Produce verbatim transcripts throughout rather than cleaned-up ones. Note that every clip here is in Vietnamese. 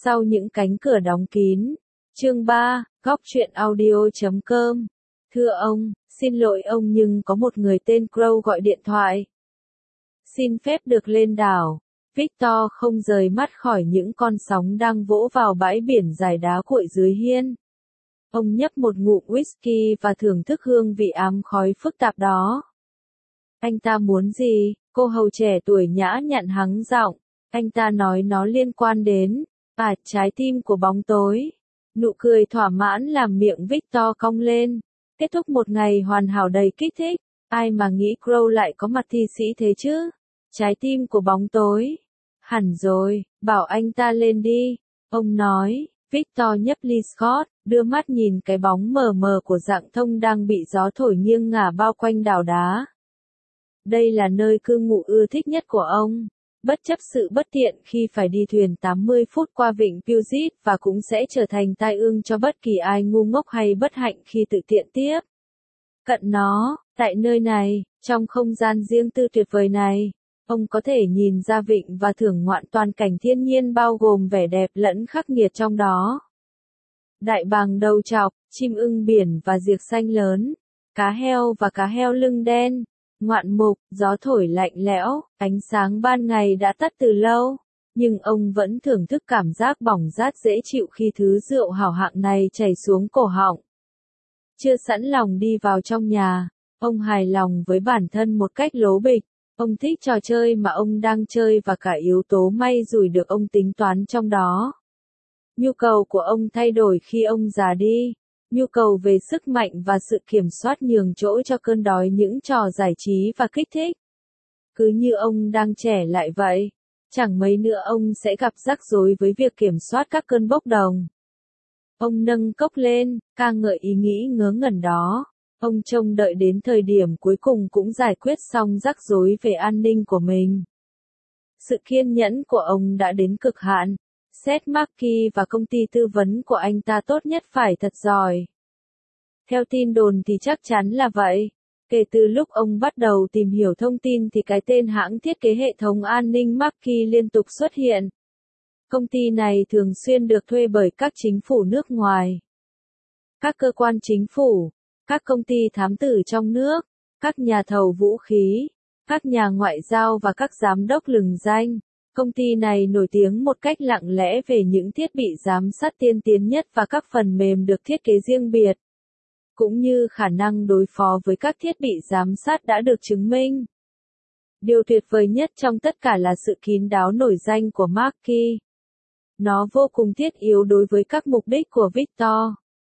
Sau những cánh cửa đóng kín. Chương ba, góc truyện audio chấm com. Thưa ông, xin lỗi ông nhưng có một người tên Crow gọi điện thoại. Xin phép được lên đảo. Victor không rời mắt khỏi những con sóng đang vỗ vào bãi biển dài đá cuội dưới hiên. Ông nhấp một ngụm whisky và thưởng thức hương vị ám khói phức tạp đó. Anh ta muốn gì? Cô hầu trẻ tuổi nhã nhặn hắng giọng. Anh ta nói nó liên quan đến, à, trái tim của bóng tối. Nụ cười thỏa mãn làm miệng Victor cong lên. Kết thúc một ngày hoàn hảo đầy kích thích. Ai mà nghĩ Crow lại có mặt thi sĩ thế chứ? Trái tim của bóng tối. Hẳn rồi, bảo anh ta lên đi. Ông nói. Victor nhấp ly Scott, đưa mắt nhìn cái bóng mờ mờ của Dạng Thông đang bị gió thổi nghiêng ngả bao quanh đảo đá. Đây là nơi cư ngụ ưa thích nhất của ông. Bất chấp sự bất tiện khi phải đi thuyền tám mươi phút qua vịnh Puget và cũng sẽ trở thành tai ương cho bất kỳ ai ngu ngốc hay bất hạnh khi tự tiện tiếp cận nó, tại nơi này, trong không gian riêng tư tuyệt vời này, ông có thể nhìn ra vịnh và thưởng ngoạn toàn cảnh thiên nhiên bao gồm vẻ đẹp lẫn khắc nghiệt trong đó. Đại bàng đầu trọc, chim ưng biển và diệc xanh lớn, cá heo và cá heo lưng đen. Ngoạn mục, gió thổi lạnh lẽo, ánh sáng ban ngày đã tắt từ lâu, nhưng ông vẫn thưởng thức cảm giác bỏng rát dễ chịu khi thứ rượu hảo hạng này chảy xuống cổ họng. Chưa sẵn lòng đi vào trong nhà, ông hài lòng với bản thân một cách lố bịch. Ông thích trò chơi mà ông đang chơi và cả yếu tố may rủi được ông tính toán trong đó. Nhu cầu của ông thay đổi khi ông già đi. Nhu cầu về sức mạnh và sự kiểm soát nhường chỗ cho cơn đói những trò giải trí và kích thích. Cứ như ông đang trẻ lại vậy, chẳng mấy nữa ông sẽ gặp rắc rối với việc kiểm soát các cơn bốc đồng. Ông nâng cốc lên, ca ngợi ý nghĩ ngớ ngẩn đó. Ông trông đợi đến thời điểm cuối cùng cũng giải quyết xong rắc rối về an ninh của mình. Sự kiên nhẫn của ông đã đến cực hạn. Seth Markey và công ty tư vấn của anh ta tốt nhất phải thật giỏi. Theo tin đồn thì chắc chắn là vậy. Kể từ lúc ông bắt đầu tìm hiểu thông tin thì cái tên hãng thiết kế hệ thống an ninh Markey liên tục xuất hiện. Công ty này thường xuyên được thuê bởi các chính phủ nước ngoài, các cơ quan chính phủ, các công ty thám tử trong nước, các nhà thầu vũ khí, các nhà ngoại giao và các giám đốc lừng danh. Công ty này nổi tiếng một cách lặng lẽ về những thiết bị giám sát tiên tiến nhất và các phần mềm được thiết kế riêng biệt, cũng như khả năng đối phó với các thiết bị giám sát đã được chứng minh. Điều tuyệt vời nhất trong tất cả là sự kín đáo nổi danh của Markey. Nó vô cùng thiết yếu đối với các mục đích của Victor.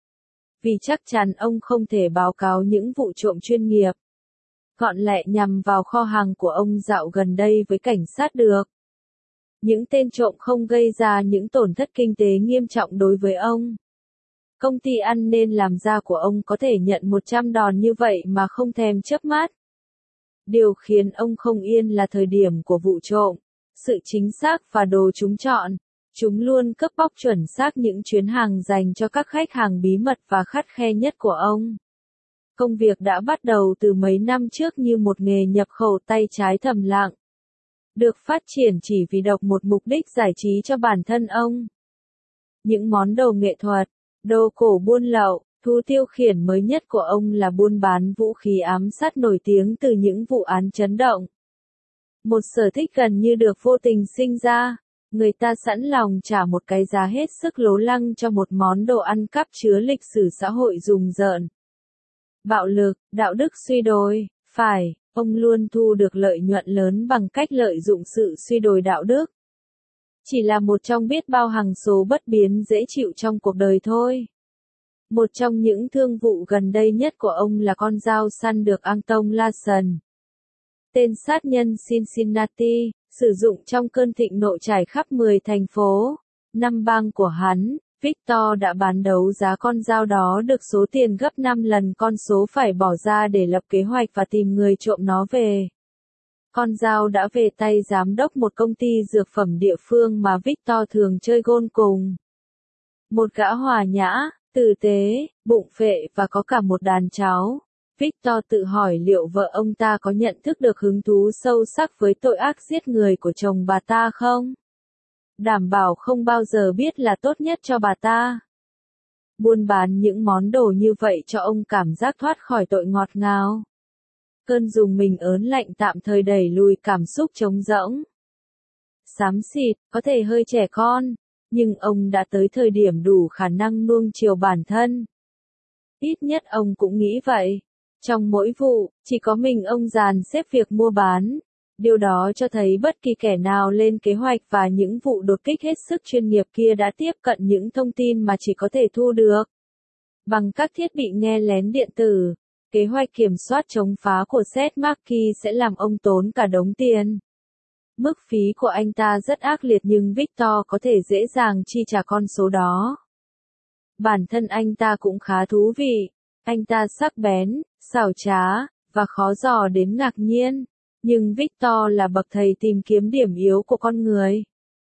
Vì chắc chắn ông không thể báo cáo những vụ trộm chuyên nghiệp, gọn lẹ nhằm vào kho hàng của ông dạo gần đây với cảnh sát được. Những tên trộm không gây ra những tổn thất kinh tế nghiêm trọng đối với ông. Công ty ăn nên làm ra của ông có thể nhận một trăm đòn như vậy mà không thèm chớp mắt. Điều khiến ông không yên là thời điểm của vụ trộm, sự chính xác và đồ chúng chọn. Chúng luôn cướp bóc chuẩn xác những chuyến hàng dành cho các khách hàng bí mật và khắt khe nhất của ông. Công việc đã bắt đầu từ mấy năm trước như một nghề nhập khẩu tay trái thầm lặng, được phát triển chỉ vì độc một mục đích giải trí cho bản thân ông. Những món đồ nghệ thuật, đồ cổ buôn lậu, thú tiêu khiển mới nhất của ông là buôn bán vũ khí ám sát nổi tiếng từ những vụ án chấn động. Một sở thích gần như được vô tình sinh ra, người ta sẵn lòng trả một cái giá hết sức lố lăng cho một món đồ ăn cắp chứa lịch sử xã hội rùng rợn. Bạo lực, đạo đức suy đồi, phải. Ông luôn thu được lợi nhuận lớn bằng cách lợi dụng sự suy đồi đạo đức. Chỉ là một trong biết bao hàng số bất biến dễ chịu trong cuộc đời thôi. Một trong những thương vụ gần đây nhất của ông là con dao săn được Anton Larson, tên sát nhân Cincinnati, sử dụng trong cơn thịnh nộ trải khắp mười thành phố, năm bang của hắn. Victor đã bán đấu giá con dao đó được số tiền gấp năm lần con số phải bỏ ra để lập kế hoạch và tìm người trộm nó về. Con dao đã về tay giám đốc một công ty dược phẩm địa phương mà Victor thường chơi gôn cùng. Một gã hòa nhã, tử tế, bụng phệ và có cả một đàn cháu. Victor tự hỏi liệu vợ ông ta có nhận thức được hứng thú sâu sắc với tội ác giết người của chồng bà ta không? đảm bảo không bao giờ biết là tốt nhất cho bà ta. Buôn bán những món đồ như vậy cho ông cảm giác thoát khỏi tội ngọt ngào. Cơn dùng mình ớn lạnh tạm thời đẩy lùi cảm xúc trống rỗng. Xám xịt, có thể hơi trẻ con, nhưng ông đã tới thời điểm đủ khả năng nuông chiều bản thân. Ít nhất ông cũng nghĩ vậy. Trong mỗi vụ, chỉ có mình ông dàn xếp việc mua bán. Điều đó cho thấy bất kỳ kẻ nào lên kế hoạch và những vụ đột kích hết sức chuyên nghiệp kia đã tiếp cận những thông tin mà chỉ có thể thu được bằng các thiết bị nghe lén điện tử. Kế hoạch kiểm soát chống phá của Seth Markey sẽ làm ông tốn cả đống tiền. Mức phí của anh ta rất ác liệt nhưng Victor có thể dễ dàng chi trả con số đó. Bản thân anh ta cũng khá thú vị. Anh ta sắc bén, xảo trá, và khó dò đến ngạc nhiên. Nhưng Victor là bậc thầy tìm kiếm điểm yếu của con người.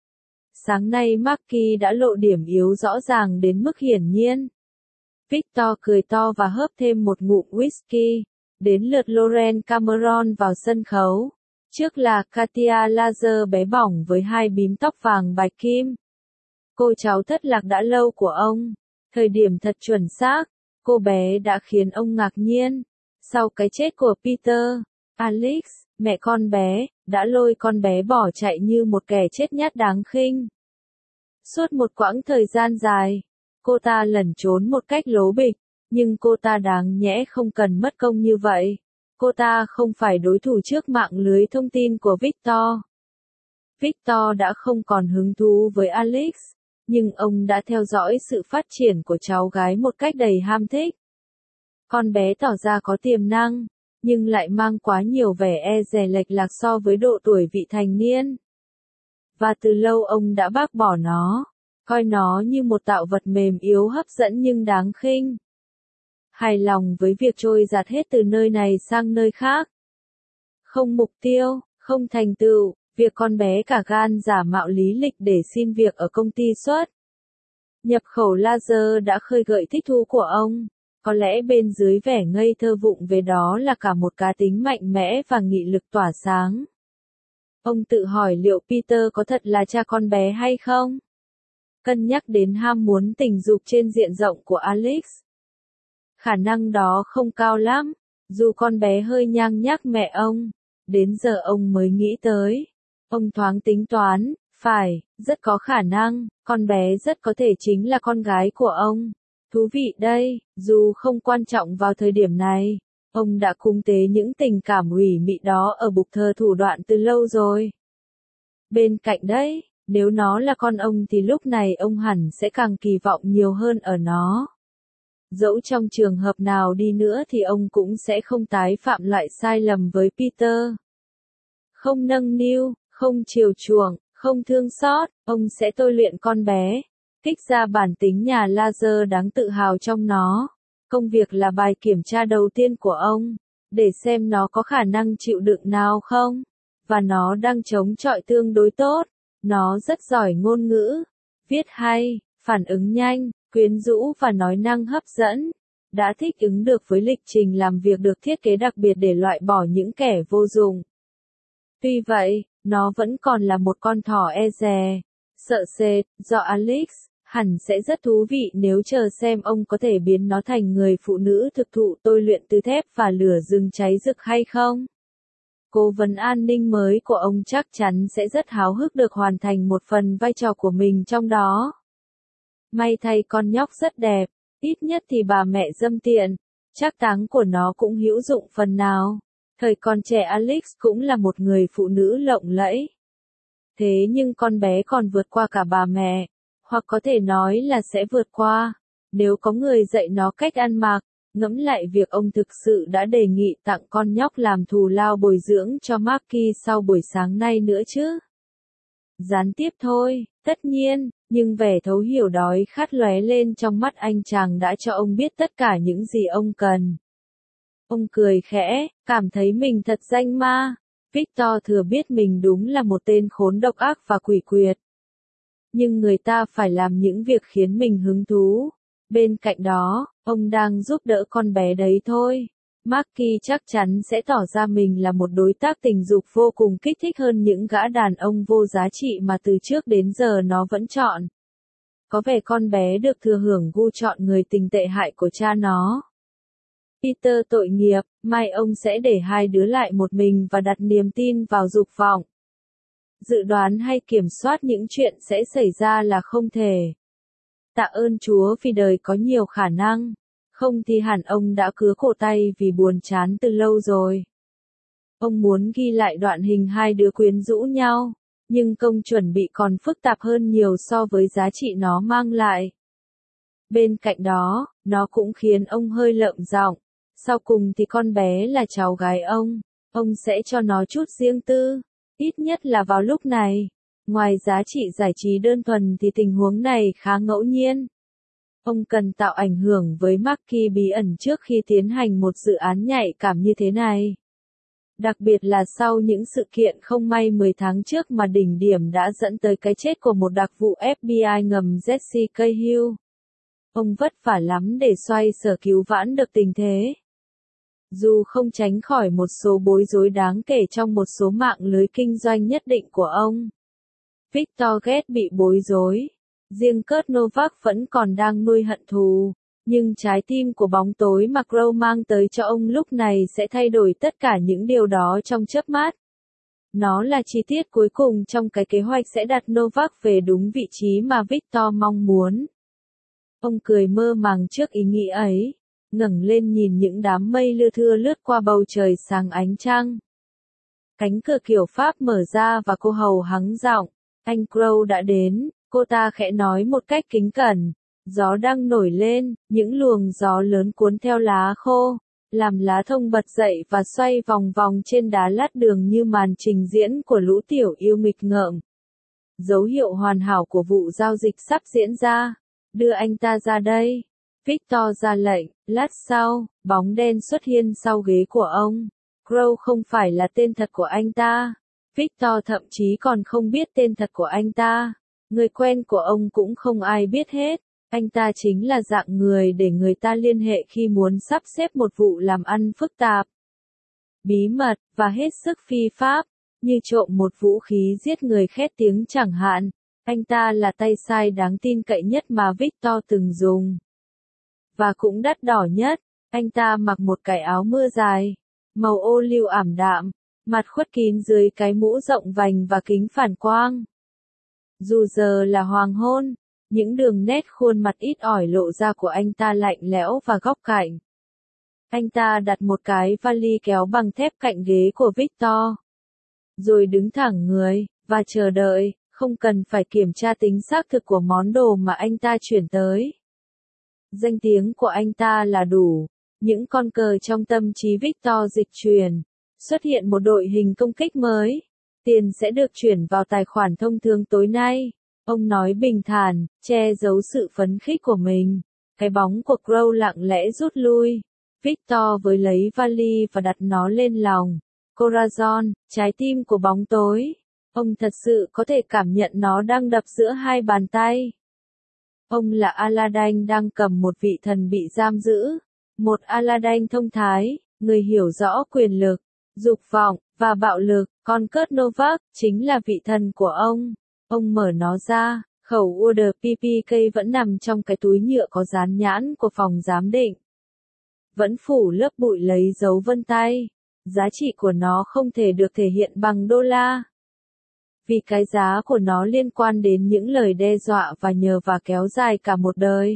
Sáng nay Markey đã lộ điểm yếu rõ ràng đến mức hiển nhiên. Victor cười to và hớp thêm một ngụm whisky. Đến lượt Lauren Cameron vào sân khấu. Trước là Katia Laser bé bỏng với hai bím tóc vàng bạch kim. Cô cháu thất lạc đã lâu của ông. Thời điểm thật chuẩn xác. Cô bé đã khiến ông ngạc nhiên. Sau cái chết của Peter, Alex, mẹ con bé, đã lôi con bé bỏ chạy như một kẻ chết nhát đáng khinh. Suốt một quãng thời gian dài, cô ta lẩn trốn một cách lố bịch, nhưng cô ta đáng nhẽ không cần mất công như vậy. Cô ta không phải đối thủ trước mạng lưới thông tin của Victor. Victor đã không còn hứng thú với Alex, nhưng ông đã theo dõi sự phát triển của cháu gái một cách đầy ham thích. Con bé tỏ ra có tiềm năng, nhưng lại mang quá nhiều vẻ e dè lệch lạc so với độ tuổi vị thành niên. Và từ lâu ông đã bác bỏ nó, coi nó như một tạo vật mềm yếu hấp dẫn nhưng đáng khinh. Hài lòng với việc trôi giạt hết từ nơi này sang nơi khác. Không mục tiêu, không thành tựu, việc con bé cả gan giả mạo lý lịch để xin việc ở công ty xuất nhập khẩu laser đã khơi gợi thích thú của ông. Có lẽ bên dưới vẻ ngây thơ vụng về đó là cả một cá tính mạnh mẽ và nghị lực tỏa sáng. Ông tự hỏi liệu Peter có thật là cha con bé hay không? Cân nhắc đến ham muốn tình dục trên diện rộng của Alex. Khả năng đó không cao lắm, dù con bé hơi nhang nhác mẹ ông. Đến giờ ông mới nghĩ tới. Ông thoáng tính toán, phải, rất có khả năng, con bé rất có thể chính là con gái của ông. Thú vị đây, dù không quan trọng vào thời điểm này, ông đã cúng tế những tình cảm ủy mị đó ở bục thờ thủ đoạn từ lâu rồi. Bên cạnh đấy, nếu nó là con ông thì lúc này ông hẳn sẽ càng kỳ vọng nhiều hơn ở nó. Dẫu trong trường hợp nào đi nữa thì ông cũng sẽ không tái phạm loại sai lầm với Peter. Không nâng niu, không chiều chuộng, không thương xót, ông sẽ tôi luyện con bé. Kích ra bản tính nhà laser đáng tự hào trong nó. Công việc là bài kiểm tra đầu tiên của ông, để xem nó có khả năng chịu đựng nào không. Và nó đang chống chọi tương đối tốt. Nó rất giỏi ngôn ngữ, viết hay, phản ứng nhanh, quyến rũ và nói năng hấp dẫn. Đã thích ứng được với lịch trình làm việc được thiết kế đặc biệt để loại bỏ những kẻ vô dụng. Tuy vậy, nó vẫn còn là một con thỏ e dè, sợ sệt, do Alex. Hẳn sẽ rất thú vị nếu chờ xem ông có thể biến nó thành người phụ nữ thực thụ tôi luyện từ thép và lửa rừng cháy rực hay không. Cố vấn an ninh mới của ông chắc chắn sẽ rất háo hức được hoàn thành một phần vai trò của mình trong đó. May thay con nhóc rất đẹp, ít nhất thì bà mẹ dâm tiện, trác táng của nó cũng hữu dụng phần nào. Thời còn trẻ Alex cũng là một người phụ nữ lộng lẫy. Thế nhưng con bé còn vượt qua cả bà mẹ. Hoặc có thể nói là sẽ vượt qua, nếu có người dạy nó cách ăn mặc. Ngẫm lại việc ông thực sự đã đề nghị tặng con nhóc làm thù lao bồi dưỡng cho Markey sau buổi sáng nay nữa chứ. Gián tiếp thôi, tất nhiên, nhưng vẻ thấu hiểu đói khát lóe lên trong mắt anh chàng đã cho ông biết tất cả những gì ông cần. Ông cười khẽ, cảm thấy mình thật danh ma. Victor thừa biết mình đúng là một tên khốn độc ác và quỷ quyệt. Nhưng người ta phải làm những việc khiến mình hứng thú. Bên cạnh đó, ông đang giúp đỡ con bé đấy thôi. Marky chắc chắn sẽ tỏ ra mình là một đối tác tình dục vô cùng kích thích hơn những gã đàn ông vô giá trị mà từ trước đến giờ nó vẫn chọn. Có vẻ con bé được thừa hưởng gu chọn người tình tệ hại của cha nó. Peter tội nghiệp, mai ông sẽ để hai đứa lại một mình và đặt niềm tin vào dục vọng. Dự đoán hay kiểm soát những chuyện sẽ xảy ra là không thể. Tạ ơn Chúa vì đời có nhiều khả năng. Không thì hẳn ông đã cứa cổ tay vì buồn chán từ lâu rồi. Ông muốn ghi lại đoạn hình hai đứa quyến rũ nhau, nhưng công chuẩn bị còn phức tạp hơn nhiều so với giá trị nó mang lại. Bên cạnh đó, nó cũng khiến ông hơi lợm giọng. Sau cùng thì con bé là cháu gái ông, ông sẽ cho nó chút riêng tư, ít nhất là vào lúc này. Ngoài giá trị giải trí đơn thuần thì tình huống này khá ngẫu nhiên. Ông cần tạo ảnh hưởng với Marky bí ẩn trước khi tiến hành một dự án nhạy cảm như thế này. Đặc biệt là sau những sự kiện không may mười tháng trước mà đỉnh điểm đã dẫn tới cái chết của một đặc vụ ép bê i ngầm Jesse Cahill. Ông vất vả lắm để xoay sở cứu vãn được tình thế. Dù không tránh khỏi một số bối rối đáng kể trong một số mạng lưới kinh doanh nhất định của ông. Victor Gates bị bối rối. Riêng Kurt Novak vẫn còn đang nuôi hận thù. Nhưng trái tim của bóng tối mà Crowe mang tới cho ông lúc này sẽ thay đổi tất cả những điều đó trong chớp mắt. Nó là chi tiết cuối cùng trong cái kế hoạch sẽ đặt Novak về đúng vị trí mà Victor mong muốn. Ông cười mơ màng trước ý nghĩ ấy, ngẩng lên nhìn những đám mây lưa thưa lướt qua bầu trời sáng ánh trăng. Cánh cửa kiểu Pháp mở ra và cô hầu hắng giọng, anh Crowe đã đến, cô ta khẽ nói một cách kính cẩn. Gió đang nổi lên, những luồng gió lớn cuốn theo lá khô, làm lá thông bật dậy và xoay vòng vòng trên đá lát đường như màn trình diễn của lũ tiểu yêu nghịch ngợm. Dấu hiệu hoàn hảo của vụ giao dịch sắp diễn ra. Đưa anh ta ra đây. Victor ra lệnh, lát sau, bóng đen xuất hiện sau ghế của ông. Crowe không phải là tên thật của anh ta. Victor thậm chí còn không biết tên thật của anh ta. Người quen của ông cũng không ai biết hết. Anh ta chính là dạng người để người ta liên hệ khi muốn sắp xếp một vụ làm ăn phức tạp, bí mật, và hết sức phi pháp, như trộm một vũ khí giết người khét tiếng chẳng hạn. Anh ta là tay sai đáng tin cậy nhất mà Victor từng dùng. Và cũng đắt đỏ nhất. Anh ta mặc một cái áo mưa dài, màu ô liu ảm đạm, mặt khuất kín dưới cái mũ rộng vành và kính phản quang. Dù giờ là hoàng hôn, những đường nét khuôn mặt ít ỏi lộ ra của anh ta lạnh lẽo và góc cạnh. Anh ta đặt một cái vali kéo bằng thép cạnh ghế của Victor. Rồi đứng thẳng người, và chờ đợi, không cần phải kiểm tra tính xác thực của món đồ mà anh ta chuyển tới. Danh tiếng của anh ta là đủ. Những con cờ trong tâm trí Victor dịch chuyển. Xuất hiện một đội hình công kích mới. Tiền sẽ được chuyển vào tài khoản thông thường tối nay. Ông nói bình thản, che giấu sự phấn khích của mình. Cái bóng của Crowe lặng lẽ rút lui. Victor với lấy vali và đặt nó lên lòng. Corazon, trái tim của bóng tối. Ông thật sự có thể cảm nhận nó đang đập giữa hai bàn tay. Ông là Aladdin đang cầm một vị thần bị giam giữ. Một Aladdin thông thái, người hiểu rõ quyền lực, dục vọng, và bạo lực. Còn Kurt Novak, chính là vị thần của ông. Ông mở nó ra, khẩu order pê pê ca vẫn nằm trong cái túi nhựa có dán nhãn của phòng giám định. Vẫn phủ lớp bụi lấy dấu vân tay. Giá trị của nó không thể được thể hiện bằng đô la. Vì cái giá của nó liên quan đến những lời đe dọa và nhờ và kéo dài cả một đời.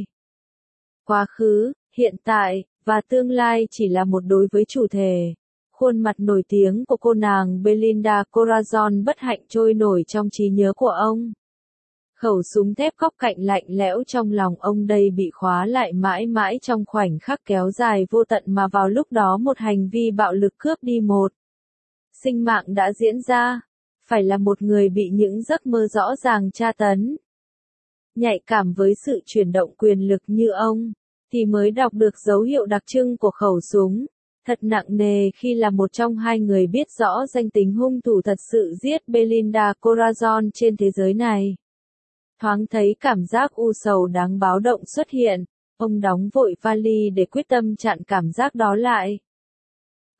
Quá khứ, hiện tại, và tương lai chỉ là một đối với chủ thể. Khuôn mặt nổi tiếng của cô nàng Belinda Corazon bất hạnh trôi nổi trong trí nhớ của ông. Khẩu súng thép góc cạnh lạnh lẽo trong lòng ông đây bị khóa lại mãi mãi trong khoảnh khắc kéo dài vô tận mà vào lúc đó một hành vi bạo lực cướp đi một sinh mạng đã diễn ra. Phải là một người bị những giấc mơ rõ ràng tra tấn. Nhạy cảm với sự chuyển động quyền lực như ông, thì mới đọc được dấu hiệu đặc trưng của khẩu súng. Thật nặng nề khi là một trong hai người biết rõ danh tính hung thủ thật sự giết Belinda Corazon trên thế giới này. Thoáng thấy cảm giác u sầu đáng báo động xuất hiện, ông đóng vội vali để quyết tâm chặn cảm giác đó lại.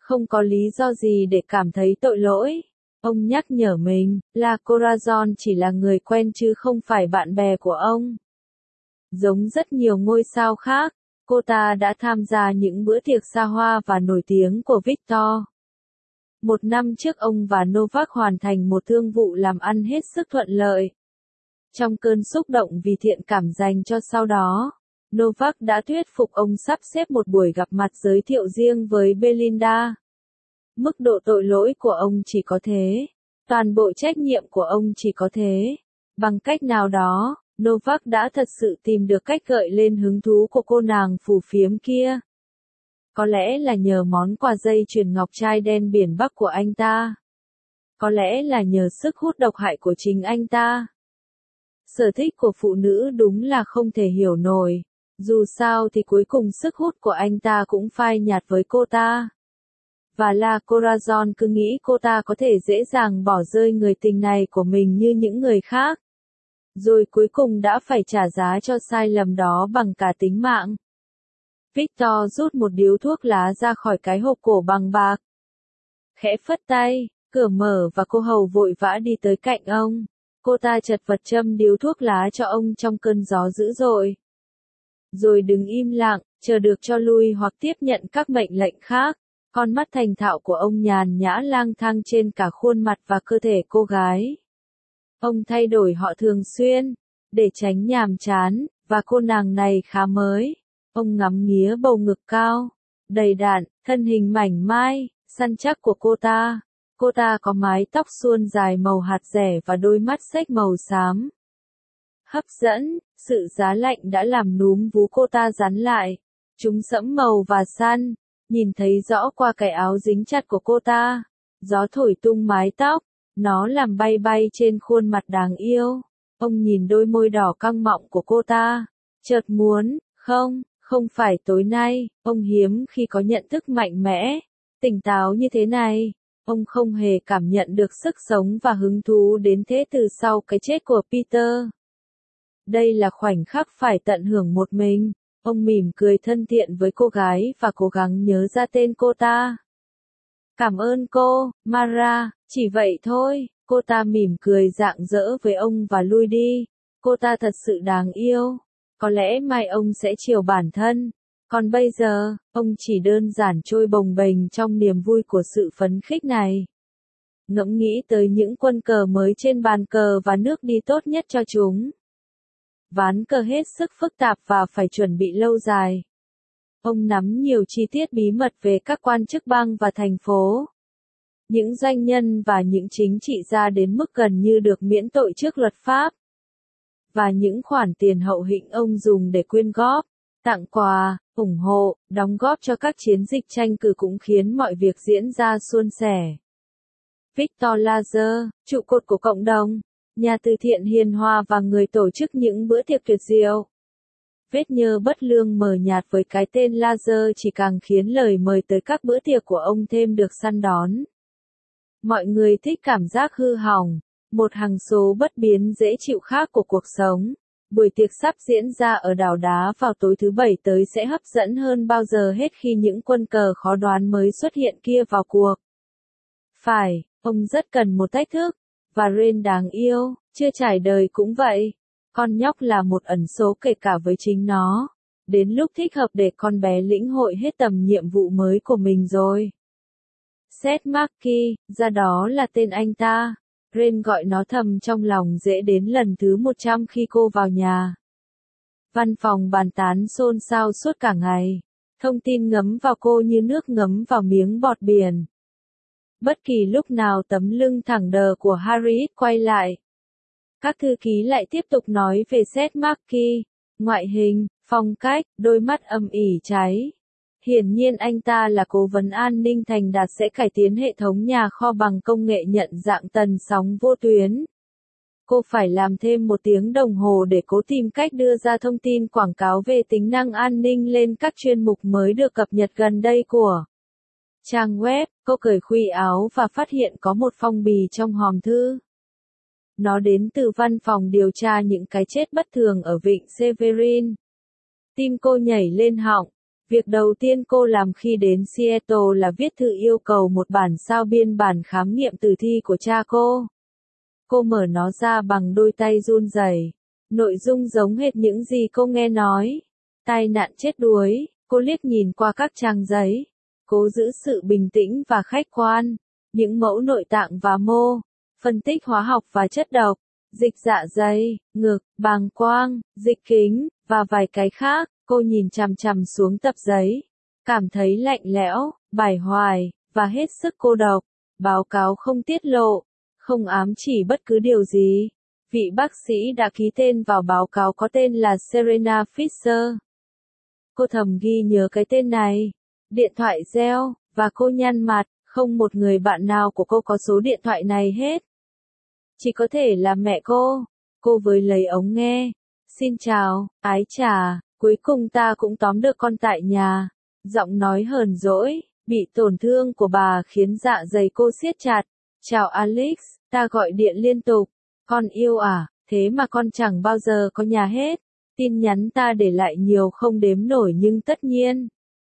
Không có lý do gì để cảm thấy tội lỗi. Ông nhắc nhở mình, là Corazon chỉ là người quen chứ không phải bạn bè của ông. Giống rất nhiều ngôi sao khác, cô ta đã tham gia những bữa tiệc xa hoa và nổi tiếng của Victor. Một năm trước ông và Novak hoàn thành một thương vụ làm ăn hết sức thuận lợi. Trong cơn xúc động vì thiện cảm dành cho sau đó, Novak đã thuyết phục ông sắp xếp một buổi gặp mặt giới thiệu riêng với Belinda. Mức độ tội lỗi của ông chỉ có thế. Toàn bộ trách nhiệm của ông chỉ có thế. Bằng cách nào đó, Novak đã thật sự tìm được cách gợi lên hứng thú của cô nàng phù phiếm kia. Có lẽ là nhờ món quà dây chuyền ngọc trai đen biển Bắc của anh ta. Có lẽ là nhờ sức hút độc hại của chính anh ta. Sở thích của phụ nữ đúng là không thể hiểu nổi. Dù sao thì cuối cùng sức hút của anh ta cũng phai nhạt với cô ta. Và La Corazon cứ nghĩ cô ta có thể dễ dàng bỏ rơi người tình này của mình như những người khác. Rồi cuối cùng đã phải trả giá cho sai lầm đó bằng cả tính mạng. Victor rút một điếu thuốc lá ra khỏi cái hộp cổ bằng bạc. Khẽ phất tay, cửa mở và cô hầu vội vã đi tới cạnh ông. Cô ta chật vật châm điếu thuốc lá cho ông trong cơn gió dữ dội. Rồi đứng im lặng, chờ được cho lui hoặc tiếp nhận các mệnh lệnh khác. Con mắt thành thạo của ông nhàn nhã lang thang trên cả khuôn mặt và cơ thể cô gái. Ông thay đổi họ thường xuyên, để tránh nhàm chán, và cô nàng này khá mới. Ông ngắm nghía bầu ngực cao, đầy đặn, thân hình mảnh mai, săn chắc của cô ta. Cô ta có mái tóc suôn dài màu hạt rẻ và đôi mắt xếch màu xám. Hấp dẫn, sự giá lạnh đã làm núm vú cô ta rắn lại. Chúng sẫm màu và săn, nhìn thấy rõ qua cái áo dính chặt của cô ta. Gió thổi tung mái tóc, nó làm bay bay trên khuôn mặt đáng yêu. Ông nhìn đôi môi đỏ căng mọng của cô ta, chợt muốn, không, không phải tối nay, ông hiếm khi có nhận thức mạnh mẽ, tỉnh táo như thế này. Ông không hề cảm nhận được sức sống và hứng thú đến thế từ sau cái chết của Peter. Đây là khoảnh khắc phải tận hưởng một mình. Ông mỉm cười thân thiện với cô gái và cố gắng nhớ ra tên cô ta. Cảm ơn cô, Mara, chỉ vậy thôi. Cô ta mỉm cười rạng rỡ với ông và lui đi. Cô ta thật sự đáng yêu. Có lẽ mai ông sẽ chiều bản thân. Còn bây giờ, ông chỉ đơn giản trôi bồng bềnh trong niềm vui của sự phấn khích này. Ngẫm nghĩ tới những quân cờ mới trên bàn cờ và nước đi tốt nhất cho chúng. Ván cờ hết sức phức tạp và phải chuẩn bị lâu dài. Ông nắm nhiều chi tiết bí mật về các quan chức bang và thành phố. Những doanh nhân và những chính trị gia đến mức gần như được miễn tội trước luật pháp. Và những khoản tiền hậu hĩnh ông dùng để quyên góp, tặng quà, ủng hộ, đóng góp cho các chiến dịch tranh cử cũng khiến mọi việc diễn ra suôn sẻ. Victor Lazar, trụ cột của cộng đồng, nhà từ thiện hiền hòa và người tổ chức những bữa tiệc tuyệt diệu. Vết nhơ bất lương mờ nhạt với cái tên Lazar chỉ càng khiến lời mời tới các bữa tiệc của ông thêm được săn đón. Mọi người thích cảm giác hư hỏng, một hằng số bất biến dễ chịu khác của cuộc sống. Buổi tiệc sắp diễn ra ở đảo đá vào tối thứ Bảy tới sẽ hấp dẫn hơn bao giờ hết khi những quân cờ khó đoán mới xuất hiện kia vào cuộc. Phải, ông rất cần một thách thức. Và Ren đáng yêu, chưa trải đời cũng vậy. Con nhóc là một ẩn số kể cả với chính nó. Đến lúc thích hợp để con bé lĩnh hội hết tầm nhiệm vụ mới của mình rồi. Seth Markey, ra đó là tên anh ta. Ren gọi nó thầm trong lòng dễ đến lần thứ một trăm khi cô vào nhà. Văn phòng bàn tán xôn xao suốt cả ngày. Thông tin ngấm vào cô như nước ngấm vào miếng bọt biển. Bất kỳ lúc nào tấm lưng thẳng đờ của Harriet quay lại. Các thư ký lại tiếp tục nói về Seth Markey, ngoại hình, phong cách, đôi mắt âm ỉ cháy. Hiển nhiên anh ta là cố vấn an ninh thành đạt sẽ cải tiến hệ thống nhà kho bằng công nghệ nhận dạng tần sóng vô tuyến. Cô phải làm thêm một tiếng đồng hồ để cố tìm cách đưa ra thông tin quảng cáo về tính năng an ninh lên các chuyên mục mới được cập nhật gần đây của trang web. Cô cởi khuy áo và phát hiện có một phong bì trong hòm thư. Nó đến từ văn phòng điều tra những cái chết bất thường ở vịnh Severin. Tim cô nhảy lên họng. Việc đầu tiên cô làm khi đến Seattle là viết thư yêu cầu một bản sao biên bản khám nghiệm tử thi của cha cô. Cô mở nó ra bằng đôi tay run rẩy. Nội dung giống hệt những gì cô nghe nói. Tai nạn chết đuối, cô liếc nhìn qua các trang giấy. Cố giữ sự bình tĩnh và khách quan. Những mẫu nội tạng và mô, phân tích hóa học và chất độc, dịch dạ dày, ngực, bàng quang, dịch kính, và vài cái khác. Cô nhìn chằm chằm xuống tập giấy. Cảm thấy lạnh lẽo, bải hoài, và hết sức cô độc. Báo cáo không tiết lộ, không ám chỉ bất cứ điều gì. Vị bác sĩ đã ký tên vào báo cáo có tên là Serena Fisher. Cô thầm ghi nhớ cái tên này. Điện thoại reo, và cô nhăn mặt, không một người bạn nào của cô có số điện thoại này hết. Chỉ có thể là mẹ cô. Cô với lấy ống nghe. Xin chào, ái chà, cuối cùng ta cũng tóm được con tại nhà. Giọng nói hờn dỗi, bị tổn thương của bà khiến dạ dày cô siết chặt. Chào Alex, ta gọi điện liên tục. Con yêu à, thế mà con chẳng bao giờ có nhà hết. Tin nhắn ta để lại nhiều không đếm nổi nhưng tất nhiên.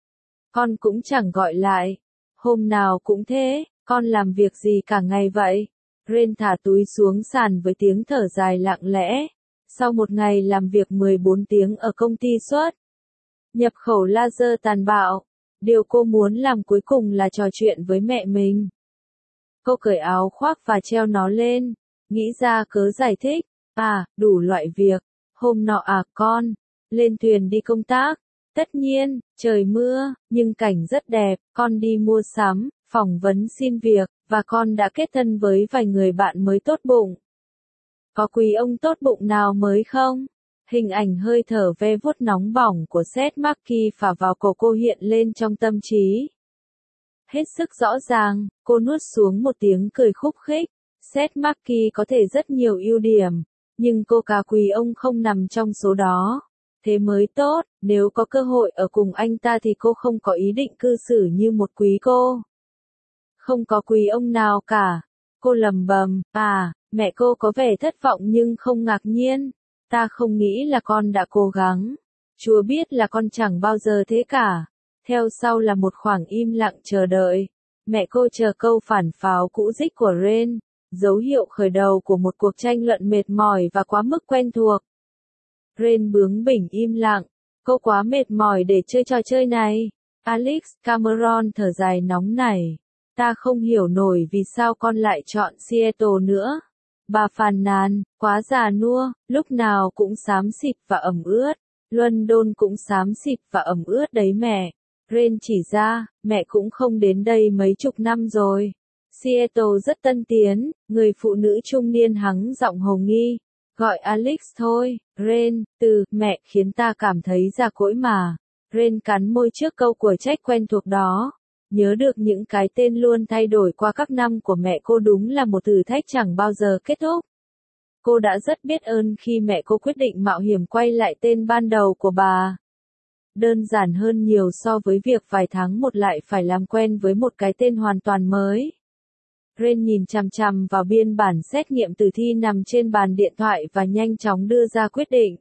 Con cũng chẳng gọi lại. Hôm nào cũng thế, con làm việc gì cả ngày vậy? Ren thả túi xuống sàn với tiếng thở dài lặng lẽ. Sau một ngày làm việc mười bốn tiếng ở công ty xuất nhập khẩu laser tàn bạo, điều cô muốn làm cuối cùng là trò chuyện với mẹ mình. Cô cởi áo khoác và treo nó lên, nghĩ ra cớ giải thích. À, đủ loại việc. Hôm nọ à con, lên thuyền đi công tác. Tất nhiên, trời mưa, nhưng cảnh rất đẹp. Con đi mua sắm, phỏng vấn xin việc, và con đã kết thân với vài người bạn mới tốt bụng. Có quý ông tốt bụng nào mới không? Hình ảnh hơi thở ve vuốt nóng bỏng của Seth MacKay phả vào cổ cô hiện lên trong tâm trí. Hết sức rõ ràng, cô nuốt xuống một tiếng cười khúc khích. Seth MacKay có thể rất nhiều ưu điểm, nhưng cô cá quý ông không nằm trong số đó. Thế mới tốt, nếu có cơ hội ở cùng anh ta thì cô không có ý định cư xử như một quý cô. Không có quý ông nào cả. Cô lầm bầm, à, mẹ cô có vẻ thất vọng nhưng không ngạc nhiên. Ta không nghĩ là con đã cố gắng. Chúa biết là con chẳng bao giờ thế cả. Theo sau là một khoảng im lặng chờ đợi. Mẹ cô chờ câu phản pháo cũ dích của Ren, dấu hiệu khởi đầu của một cuộc tranh luận mệt mỏi và quá mức quen thuộc. Ren bướng bỉnh im lặng. Cô quá mệt mỏi để chơi trò chơi này. Alex, Cameron thở dài nóng nảy. Ta không hiểu nổi vì sao con lại chọn Seattle nữa. Bà phàn nàn, quá già nua, lúc nào cũng xám xịt và ẩm ướt. London cũng xám xịt và ẩm ướt đấy mẹ. Ren chỉ ra, mẹ cũng không đến đây mấy chục năm rồi. Seattle rất tân tiến, người phụ nữ trung niên hắng giọng hồ nghi. Gọi Alex thôi, Ren, từ mẹ khiến ta cảm thấy già cỗi mà. Ren cắn môi trước câu của trách quen thuộc đó. Nhớ được những cái tên luôn thay đổi qua các năm của mẹ cô đúng là một thử thách chẳng bao giờ kết thúc. Cô đã rất biết ơn khi mẹ cô quyết định mạo hiểm quay lại tên ban đầu của bà. Đơn giản hơn nhiều so với việc vài tháng một lại phải làm quen với một cái tên hoàn toàn mới. Ren nhìn chằm chằm vào biên bản xét nghiệm tử thi nằm trên bàn điện thoại và nhanh chóng đưa ra quyết định.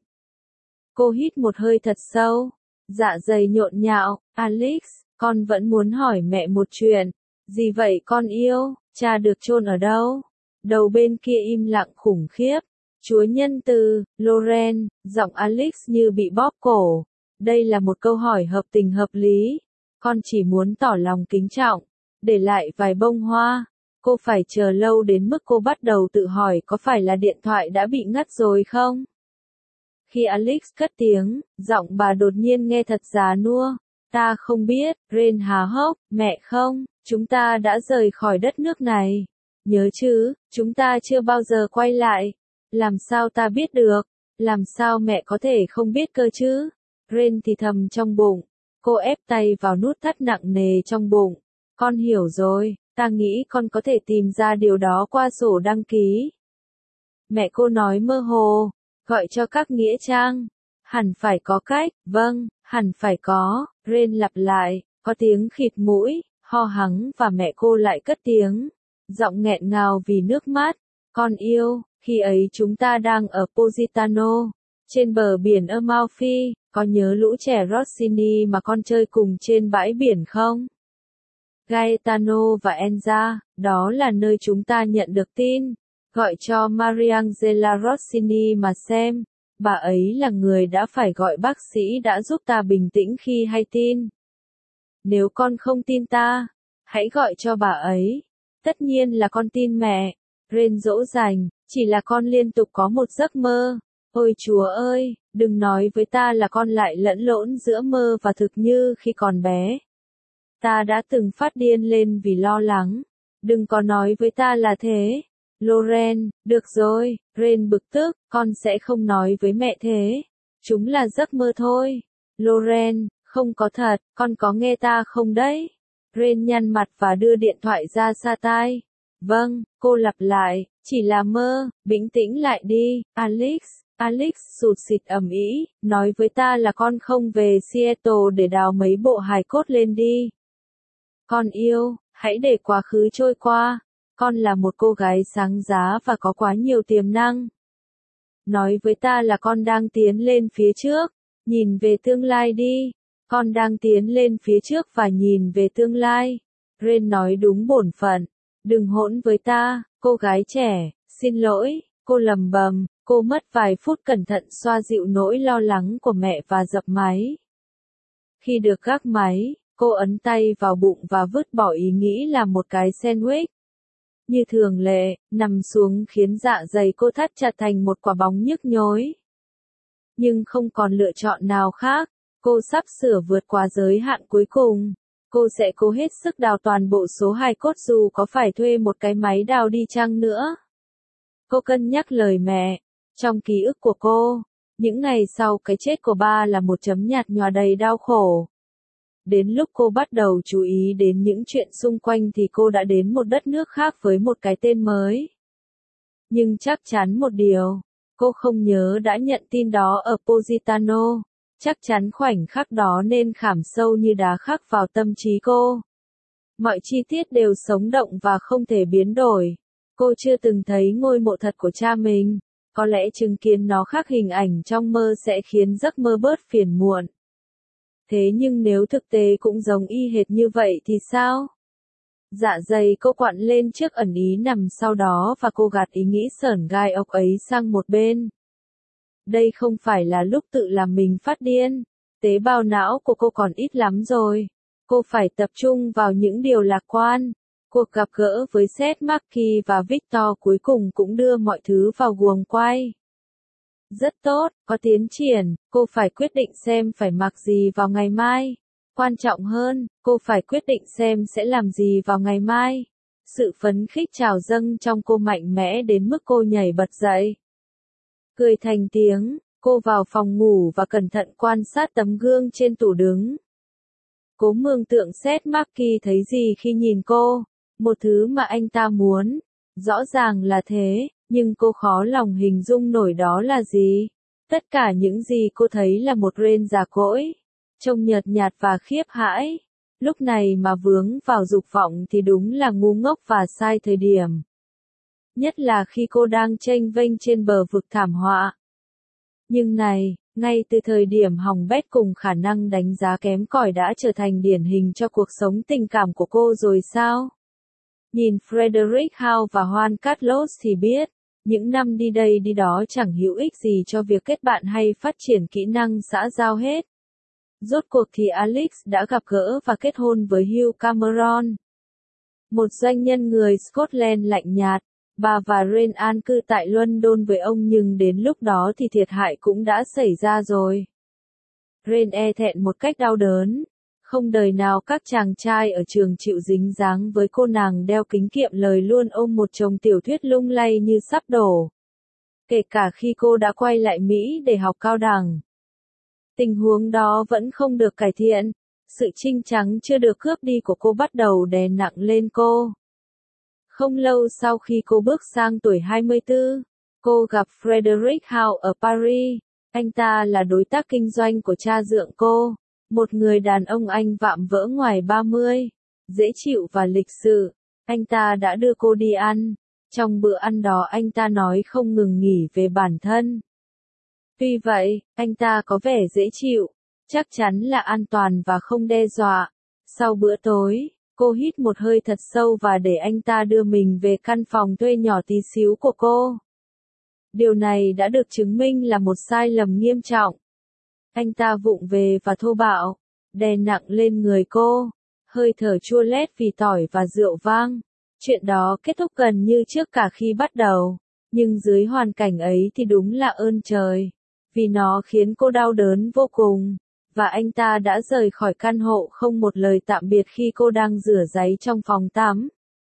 Cô hít một hơi thật sâu. Dạ dày nhộn nhạo. Alex, con vẫn muốn hỏi mẹ một chuyện. Gì vậy con yêu? Cha được chôn ở đâu? Đầu bên kia im lặng khủng khiếp. Chúa nhân từ, Loren, giọng Alex như bị bóp cổ. Đây là một câu hỏi hợp tình hợp lý. Con chỉ muốn tỏ lòng kính trọng. Để lại vài bông hoa. Cô phải chờ lâu đến mức cô bắt đầu tự hỏi có phải là điện thoại đã bị ngắt rồi không? Khi Alex cất tiếng, giọng bà đột nhiên nghe thật già nua. Ta không biết, Ren há hốc, mẹ không, chúng ta đã rời khỏi đất nước này. Nhớ chứ, chúng ta chưa bao giờ quay lại. Làm sao ta biết được? Làm sao mẹ có thể không biết cơ chứ? Ren thì thầm trong bụng. Cô ép tay vào nút thắt nặng nề trong bụng. Con hiểu rồi, ta nghĩ con có thể tìm ra điều đó qua sổ đăng ký. Mẹ cô nói mơ hồ, gọi cho các nghĩa trang. Hẳn phải có cách, vâng, hẳn phải có. Ren lặp lại, có tiếng khịt mũi, ho hắng và mẹ cô lại cất tiếng. Giọng nghẹn ngào vì nước mắt. Con yêu, khi ấy chúng ta đang ở Positano, trên bờ biển Amalfi. Có nhớ lũ trẻ Rossini mà con chơi cùng trên bãi biển không? Gaetano và Enza, đó là nơi chúng ta nhận được tin. Gọi cho Mariangela Rossini mà xem. Bà ấy là người đã phải gọi bác sĩ đã giúp ta bình tĩnh khi hay tin. Nếu con không tin ta, hãy gọi cho bà ấy. Tất nhiên là con tin mẹ. Ren dỗ dành, chỉ là con liên tục có một giấc mơ. Ôi Chúa ơi, đừng nói với ta là con lại lẫn lộn giữa mơ và thực như khi còn bé. Ta đã từng phát điên lên vì lo lắng. Đừng có nói với ta là thế. Loren, được rồi, Ren bực tức, con sẽ không nói với mẹ thế. Chúng là giấc mơ thôi. Loren, không có thật, con có nghe ta không đấy? Ren nhăn mặt và đưa điện thoại ra xa tai. Vâng, cô lặp lại, chỉ là mơ, bình tĩnh lại đi, Alex. Alex sụt sịt ầm ĩ, nói với ta là con không về Seattle để đào mấy bộ hài cốt lên đi. Con yêu, hãy để quá khứ trôi qua. Con là một cô gái sáng giá và có quá nhiều tiềm năng. Nói với ta là con đang tiến lên phía trước, nhìn về tương lai đi. Con đang tiến lên phía trước và nhìn về tương lai. Ren nói đúng bổn phận. Đừng hỗn với ta, cô gái trẻ, xin lỗi, cô lầm bầm, cô mất vài phút cẩn thận xoa dịu nỗi lo lắng của mẹ và dập máy. Khi được gác máy, cô ấn tay vào bụng và vứt bỏ ý nghĩ làm một cái sandwich. Như thường lệ, nằm xuống khiến dạ dày cô thắt chặt thành một quả bóng nhức nhối. Nhưng không còn lựa chọn nào khác, cô sắp sửa vượt qua giới hạn cuối cùng. Cô sẽ cố hết sức đào toàn bộ số hài cốt dù có phải thuê một cái máy đào đi chăng nữa. Cô cân nhắc lời mẹ. Trong ký ức của cô, những ngày sau cái chết của ba là một chấm nhạt nhòa đầy đau khổ. Đến lúc cô bắt đầu chú ý đến những chuyện xung quanh thì cô đã đến một đất nước khác với một cái tên mới. Nhưng chắc chắn một điều, cô không nhớ đã nhận tin đó ở Positano. Chắc chắn khoảnh khắc đó nên khảm sâu như đá khắc vào tâm trí cô. Mọi chi tiết đều sống động và không thể biến đổi. Cô chưa từng thấy ngôi mộ thật của cha mình. Có lẽ chứng kiến nó khác hình ảnh trong mơ sẽ khiến giấc mơ bớt phiền muộn. Thế nhưng nếu thực tế cũng giống y hệt như vậy thì sao? Dạ dày cô quặn lên trước ẩn ý nằm sau đó và cô gạt ý nghĩ sởn gai ốc ấy sang một bên. Đây không phải là lúc tự làm mình phát điên. Tế bào não của cô còn ít lắm rồi. Cô phải tập trung vào những điều lạc quan. Cuộc gặp gỡ với Seth Markey và Victor cuối cùng cũng đưa mọi thứ vào guồng quay. Rất tốt, có tiến triển, cô phải quyết định xem phải mặc gì vào ngày mai. Quan trọng hơn, cô phải quyết định xem sẽ làm gì vào ngày mai. Sự phấn khích trào dâng trong cô mạnh mẽ đến mức cô nhảy bật dậy. Cười thành tiếng, cô vào phòng ngủ và cẩn thận quan sát tấm gương trên tủ đứng. Cố mường tượng Seth Markey thấy gì khi nhìn cô. Một thứ mà anh ta muốn. Rõ ràng là thế, nhưng cô khó lòng hình dung nổi đó là gì. Tất cả những gì cô thấy là một Ren già cỗi. Trông nhợt nhạt và khiếp hãi. Lúc này mà vướng vào dục vọng thì đúng là ngu ngốc và sai thời điểm. Nhất là khi cô đang chênh vênh trên bờ vực thảm họa. Nhưng này, ngay từ thời điểm hỏng bét cùng khả năng đánh giá kém cỏi đã trở thành điển hình cho cuộc sống tình cảm của cô rồi sao? Nhìn Frederick Howe và Juan Carlos thì biết, những năm đi đây đi đó chẳng hữu ích gì cho việc kết bạn hay phát triển kỹ năng xã giao hết. Rốt cuộc thì Alex đã gặp gỡ và kết hôn với Hugh Cameron. Một doanh nhân người Scotland lạnh nhạt, bà và Ren an cư tại London với ông nhưng đến lúc đó thì thiệt hại cũng đã xảy ra rồi. Ren e thẹn một cách đau đớn. Không đời nào các chàng trai ở trường chịu dính dáng với cô nàng đeo kính kiệm lời luôn ôm một chồng tiểu thuyết lung lay như sắp đổ. Kể cả khi cô đã quay lại Mỹ để học cao đẳng. Tình huống đó vẫn không được cải thiện. Sự trinh trắng chưa được cướp đi của cô bắt đầu đè nặng lên cô. Không lâu sau khi cô bước sang tuổi hai mươi tư, cô gặp Frederick Howe ở Paris. Anh ta là đối tác kinh doanh của cha dượng cô. Một người đàn ông anh vạm vỡ ngoài ba mươi, dễ chịu và lịch sự. Anh ta đã đưa cô đi ăn. Trong bữa ăn đó anh ta nói không ngừng nghỉ về bản thân. Tuy vậy, anh ta có vẻ dễ chịu, chắc chắn là an toàn và không đe dọa. Sau bữa tối, cô hít một hơi thật sâu và để anh ta đưa mình về căn phòng thuê nhỏ tí xíu của cô. Điều này đã được chứng minh là một sai lầm nghiêm trọng. Anh ta vụng về và thô bạo, đè nặng lên người cô, hơi thở chua lét vì tỏi và rượu vang. Chuyện đó kết thúc gần như trước cả khi bắt đầu, nhưng dưới hoàn cảnh ấy thì đúng là ơn trời, vì nó khiến cô đau đớn vô cùng, và anh ta đã rời khỏi căn hộ không một lời tạm biệt khi cô đang rửa giấy trong phòng tắm.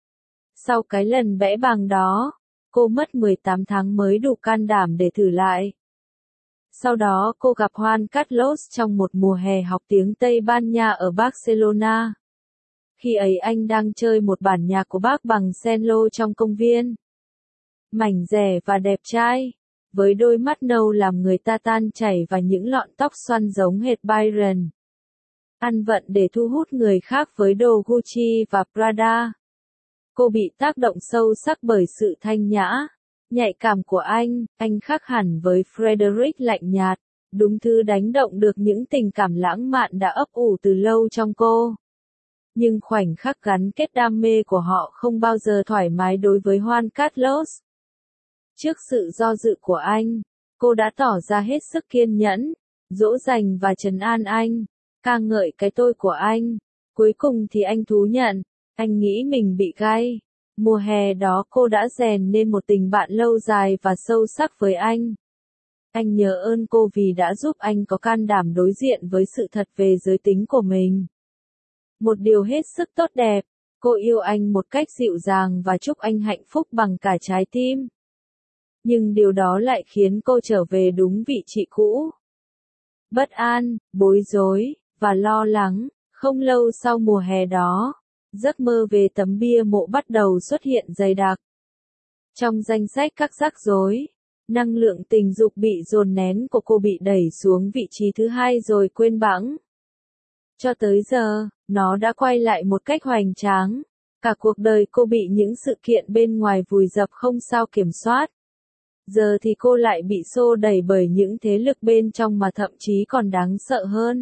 Sau cái lần bẽ bàng đó, cô mất mười tám tháng mới đủ can đảm để thử lại. Sau đó cô gặp Juan Carlos trong một mùa hè học tiếng Tây Ban Nha ở Barcelona. Khi ấy anh đang chơi một bản nhạc của bác bằng cello trong công viên. Mảnh dẻ và đẹp trai, với đôi mắt nâu làm người ta tan chảy và những lọn tóc xoăn giống hệt Byron. Ăn vận để thu hút người khác với đồ Gucci và Prada. Cô bị tác động sâu sắc bởi sự thanh nhã, nhạy cảm của anh, anh khác hẳn với Frederick lạnh nhạt, đúng thứ đánh động được những tình cảm lãng mạn đã ấp ủ từ lâu trong cô. Nhưng khoảnh khắc gắn kết đam mê của họ không bao giờ thoải mái đối với Juan Carlos. Trước sự do dự của anh, cô đã tỏ ra hết sức kiên nhẫn, dỗ dành và trấn an anh, ca ngợi cái tôi của anh. Cuối cùng thì anh thú nhận, anh nghĩ mình bị gay. Mùa hè đó cô đã rèn nên một tình bạn lâu dài và sâu sắc với anh. Anh nhớ ơn cô vì đã giúp anh có can đảm đối diện với sự thật về giới tính của mình. Một điều hết sức tốt đẹp, cô yêu anh một cách dịu dàng và chúc anh hạnh phúc bằng cả trái tim. Nhưng điều đó lại khiến cô trở về đúng vị trí cũ. Bất an, bối rối, và lo lắng. Không lâu sau mùa hè đó, giấc mơ về tấm bia mộ bắt đầu xuất hiện dày đặc. Trong danh sách các rắc rối, năng lượng tình dục bị dồn nén của cô bị đẩy xuống vị trí thứ hai rồi quên bẵng. Cho tới giờ, nó đã quay lại một cách hoành tráng. Cả cuộc đời cô bị những sự kiện bên ngoài vùi dập không sao kiểm soát. Giờ thì cô lại bị xô đẩy bởi những thế lực bên trong mà thậm chí còn đáng sợ hơn.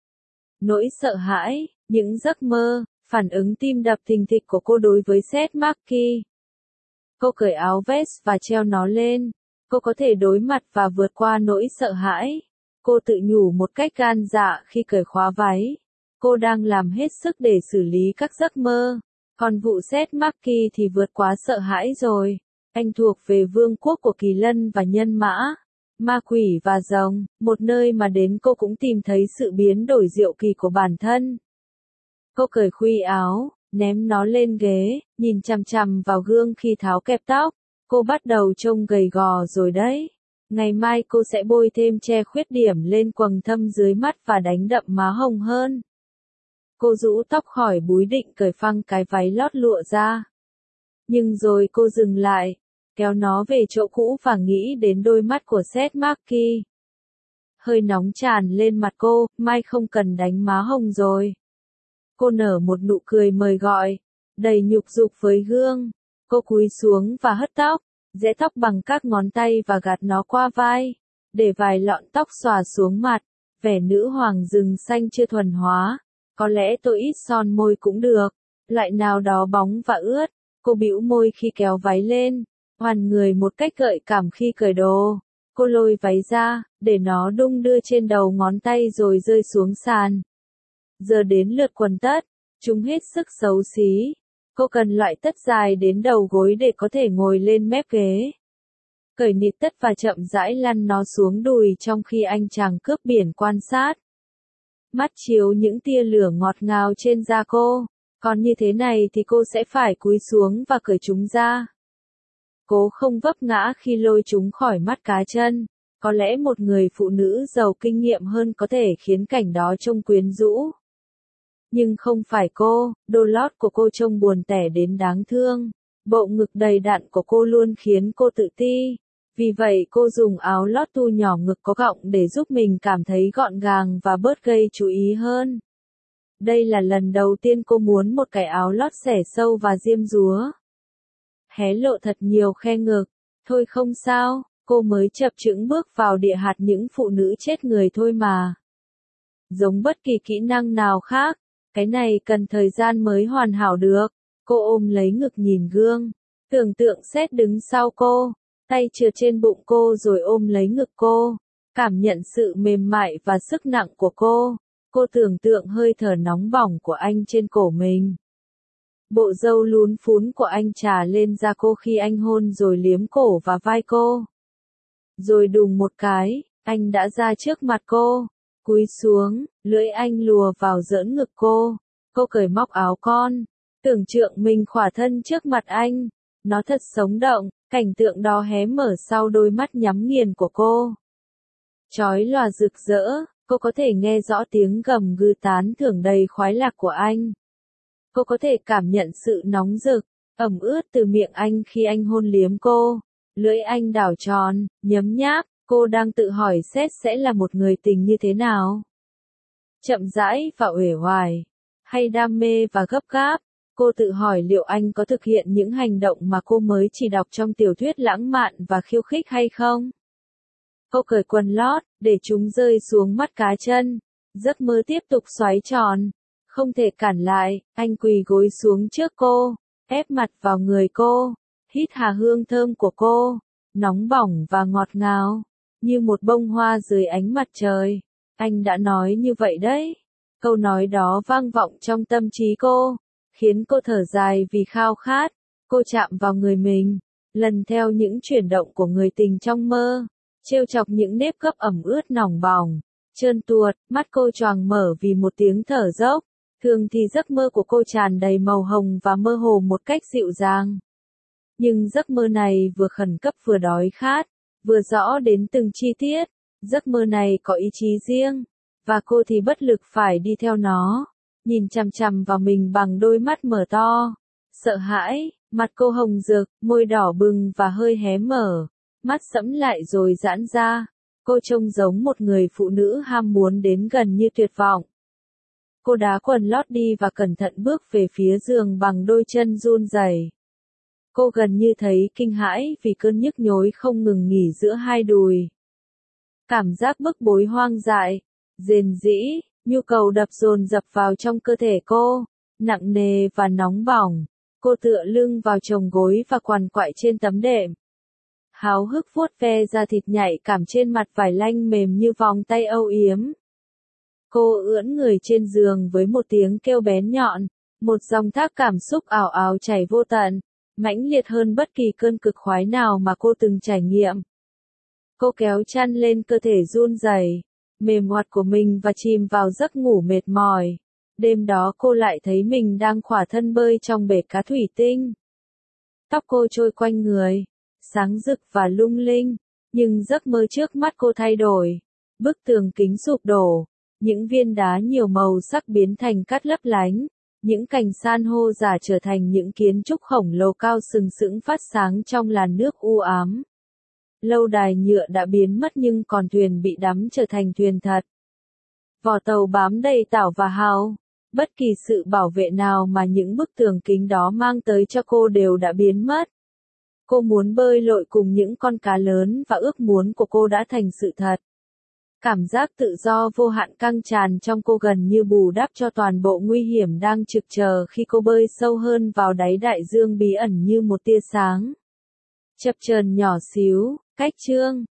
Nỗi sợ hãi, những giấc mơ, phản ứng tim đập thình thịch của cô đối với Seth Markey. Cô cởi áo vest và treo nó lên. Cô có thể đối mặt và vượt qua nỗi sợ hãi. Cô tự nhủ một cách gan dạ khi cởi khóa váy. Cô đang làm hết sức để xử lý các giấc mơ. Còn vụ Seth Markey thì vượt quá sợ hãi rồi. Anh thuộc về vương quốc của kỳ lân và nhân mã, ma quỷ và rồng, một nơi mà đến cô cũng tìm thấy sự biến đổi diệu kỳ của bản thân. Cô cởi khuy áo, ném nó lên ghế, nhìn chằm chằm vào gương khi tháo kẹp tóc. Cô bắt đầu trông gầy gò rồi đấy. Ngày mai cô sẽ bôi thêm che khuyết điểm lên quầng thâm dưới mắt và đánh đậm má hồng hơn. Cô rũ tóc khỏi búi định cởi phăng cái váy lót lụa ra. Nhưng rồi cô dừng lại, kéo nó về chỗ cũ và nghĩ đến đôi mắt của Seth Markey. Hơi nóng tràn lên mặt cô, mai không cần đánh má hồng rồi. Cô nở một nụ cười mời gọi, đầy nhục dục với gương. Cô cúi xuống và hất tóc, giẽ tóc bằng các ngón tay và gạt nó qua vai, để vài lọn tóc xòa xuống mặt, vẻ nữ hoàng rừng xanh chưa thuần hóa. Có lẽ tôi ít son môi cũng được, loại nào đó bóng và ướt. Cô bĩu môi khi kéo váy lên, hoàn người một cách gợi cảm khi cởi đồ. Cô lôi váy ra, để nó đung đưa trên đầu ngón tay rồi rơi xuống sàn. Giờ đến lượt quần tất, chúng hết sức xấu xí. Cô cần loại tất dài đến đầu gối để có thể ngồi lên mép ghế. Cởi nịt tất và chậm rãi lăn nó xuống đùi trong khi anh chàng cướp biển quan sát. Mắt chiếu những tia lửa ngọt ngào trên da cô. Còn như thế này thì cô sẽ phải cúi xuống và cởi chúng ra. Cố không vấp ngã khi lôi chúng khỏi mắt cá chân. Có lẽ một người phụ nữ giàu kinh nghiệm hơn có thể khiến cảnh đó trông quyến rũ. Nhưng không phải cô, đồ lót của cô trông buồn tẻ đến đáng thương. Bộ ngực đầy đặn của cô luôn khiến cô tự ti. Vì vậy cô dùng áo lót tu nhỏ ngực có gọng để giúp mình cảm thấy gọn gàng và bớt gây chú ý hơn. Đây là lần đầu tiên cô muốn một cái áo lót xẻ sâu và diêm dúa. Hé lộ thật nhiều khe ngực. Thôi không sao, cô mới chập chững bước vào địa hạt những phụ nữ chết người thôi mà. Giống bất kỳ kỹ năng nào khác, cái này cần thời gian mới hoàn hảo được. Cô ôm lấy ngực nhìn gương, tưởng tượng Seth đứng sau cô, tay trượt trên bụng cô rồi ôm lấy ngực cô, cảm nhận sự mềm mại và sức nặng của cô. Cô tưởng tượng hơi thở nóng bỏng của anh trên cổ mình. Bộ râu lún phún của anh trà lên da cô khi anh hôn rồi liếm cổ và vai cô. Rồi đùng một cái, anh đã ra trước mặt cô, cúi xuống, lưỡi anh lùa vào giỡn ngực cô. Cô cởi móc áo con, tưởng tượng mình khỏa thân trước mặt anh. Nó thật sống động, cảnh tượng đó hé mở sau đôi mắt nhắm nghiền của cô. Chói lòa rực rỡ, cô có thể nghe rõ tiếng gầm gừ tán thưởng đầy khoái lạc của anh. Cô có thể cảm nhận sự nóng rực, ẩm ướt từ miệng anh khi anh hôn liếm cô. Lưỡi anh đảo tròn, nhấm nháp, cô đang tự hỏi Seth sẽ là một người tình như thế nào. Chậm rãi và uể oải, hay đam mê và gấp gáp. Cô tự hỏi liệu anh có thực hiện những hành động mà cô mới chỉ đọc trong tiểu thuyết lãng mạn và khiêu khích hay không. Cô cởi quần lót, để chúng rơi xuống mắt cá chân. Giấc mơ tiếp tục xoáy tròn. Không thể cản lại, anh quỳ gối xuống trước cô, ép mặt vào người cô, hít hà hương thơm của cô, nóng bỏng và ngọt ngào, như một bông hoa dưới ánh mặt trời. Anh đã nói như vậy đấy. Câu nói đó vang vọng trong tâm trí cô, khiến cô thở dài vì khao khát. Cô chạm vào người mình, lần theo những chuyển động của người tình trong mơ, trêu chọc những nếp gấp ẩm ướt nòng bỏng, trơn tuột, mắt cô choàng mở vì một tiếng thở dốc. Thường thì giấc mơ của cô tràn đầy màu hồng và mơ hồ một cách dịu dàng. Nhưng giấc mơ này vừa khẩn cấp vừa đói khát, vừa rõ đến từng chi tiết. Giấc mơ này có ý chí riêng, và cô thì bất lực phải đi theo nó, nhìn chằm chằm vào mình bằng đôi mắt mở to. Sợ hãi, mặt cô hồng rực, môi đỏ bừng và hơi hé mở, mắt sẫm lại rồi giãn ra. Cô trông giống một người phụ nữ ham muốn đến gần như tuyệt vọng. Cô đá quần lót đi và cẩn thận bước về phía giường bằng đôi chân run rẩy. Cô gần như thấy kinh hãi vì cơn nhức nhối không ngừng nghỉ giữa hai đùi. Cảm giác bức bối hoang dại, rền rĩ, nhu cầu đập dồn dập vào trong cơ thể cô, nặng nề và nóng bỏng. Cô tựa lưng vào chồng gối và quằn quại trên tấm đệm. Háo hức vuốt ve da thịt nhạy cảm trên mặt vải lanh mềm như vòng tay âu yếm. Cô ưỡn người trên giường với một tiếng kêu bén nhọn, một dòng thác cảm xúc ảo ảo chảy vô tận, mãnh liệt hơn bất kỳ cơn cực khoái nào mà cô từng trải nghiệm. Cô kéo chăn lên cơ thể run rẩy, mềm oặt của mình và chìm vào giấc ngủ mệt mỏi. Đêm đó cô lại thấy mình đang khỏa thân bơi trong bể cá thủy tinh. Tóc cô trôi quanh người, sáng rực và lung linh, nhưng giấc mơ trước mắt cô thay đổi. Bức tường kính sụp đổ, những viên đá nhiều màu sắc biến thành cát lấp lánh, những cành san hô giả trở thành những kiến trúc khổng lồ cao sừng sững phát sáng trong làn nước u ám. Lâu đài nhựa đã biến mất nhưng còn thuyền bị đắm trở thành thuyền thật. Vỏ tàu bám đầy tảo và hào. Bất kỳ sự bảo vệ nào mà những bức tường kính đó mang tới cho cô đều đã biến mất. Cô muốn bơi lội cùng những con cá lớn và ước muốn của cô đã thành sự thật. Cảm giác tự do vô hạn căng tràn trong cô gần như bù đắp cho toàn bộ nguy hiểm đang trực chờ khi cô bơi sâu hơn vào đáy đại dương bí ẩn như một tia sáng. Chập chờn nhỏ xíu, cách chương.